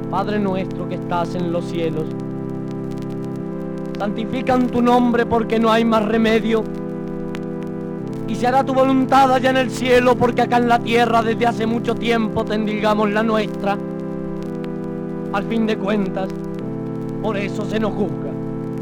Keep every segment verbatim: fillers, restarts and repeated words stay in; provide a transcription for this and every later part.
Padre nuestro que estás en los cielos, santifican tu nombre porque no hay más remedio, y se hará tu voluntad allá en el cielo, porque acá en la tierra desde hace mucho tiempo te endilgamos la nuestra. Al fin de cuentas, por eso se nos juzga.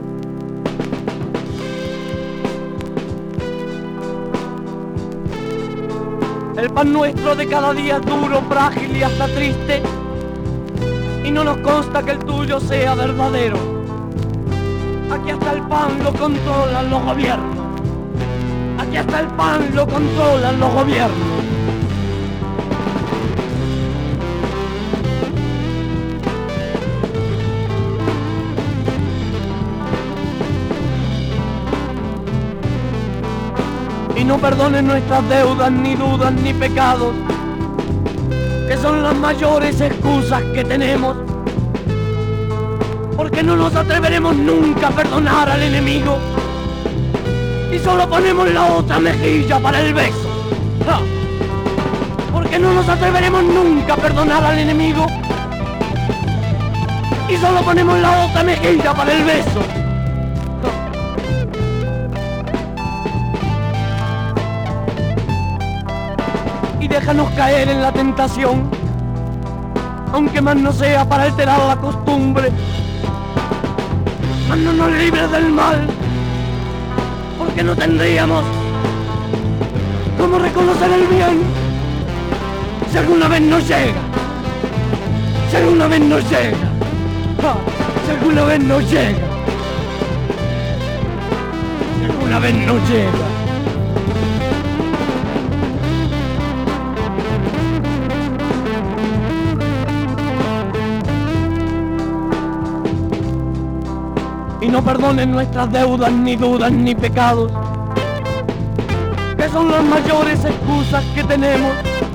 El pan nuestro de cada día es duro, frágil y hasta triste, y no nos consta que el tuyo sea verdadero. Aquí hasta el pan lo controlan los gobiernos. Aquí hasta el pan lo controlan los gobiernos. Y no perdonen nuestras deudas, ni dudas, ni pecados, que son las mayores excusas que tenemos, porque no nos atreveremos nunca a perdonar al enemigo, y solo ponemos la otra mejilla para el beso. ¡Ja! Porque no nos atreveremos nunca a perdonar al enemigo, y solo ponemos la otra mejilla para el beso. Y déjanos caer en la tentación, aunque más no sea para alterar la costumbre. Mas no nos libres del mal, porque no tendríamos cómo reconocer el bien si alguna vez nos llega, si alguna vez nos llega, ¡ja! Si alguna vez nos llega, si alguna vez nos llega. Y no perdonen nuestras deudas, ni dudas, ni pecados, que son las mayores excusas que tenemos,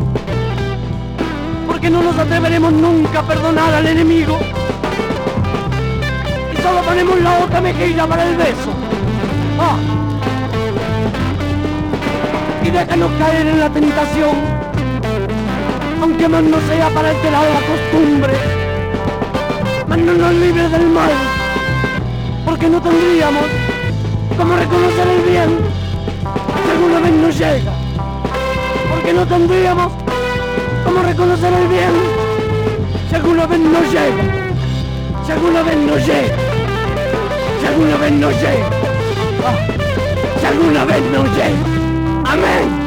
porque no nos atreveremos nunca a perdonar al enemigo, y solo ponemos la otra mejilla para el beso. ¡Ah! Y déjanos caer en la tentación, aunque más no sea para alterar la costumbre, mas no nos libres del mal, porque no tendríamos cómo reconocer el bien si alguna vez nos llega, porque no tendríamos cómo reconocer el bien si alguna vez nos llega, si alguna vez nos llega, si alguna vez nos llega, ah, si alguna vez nos llega. Amén.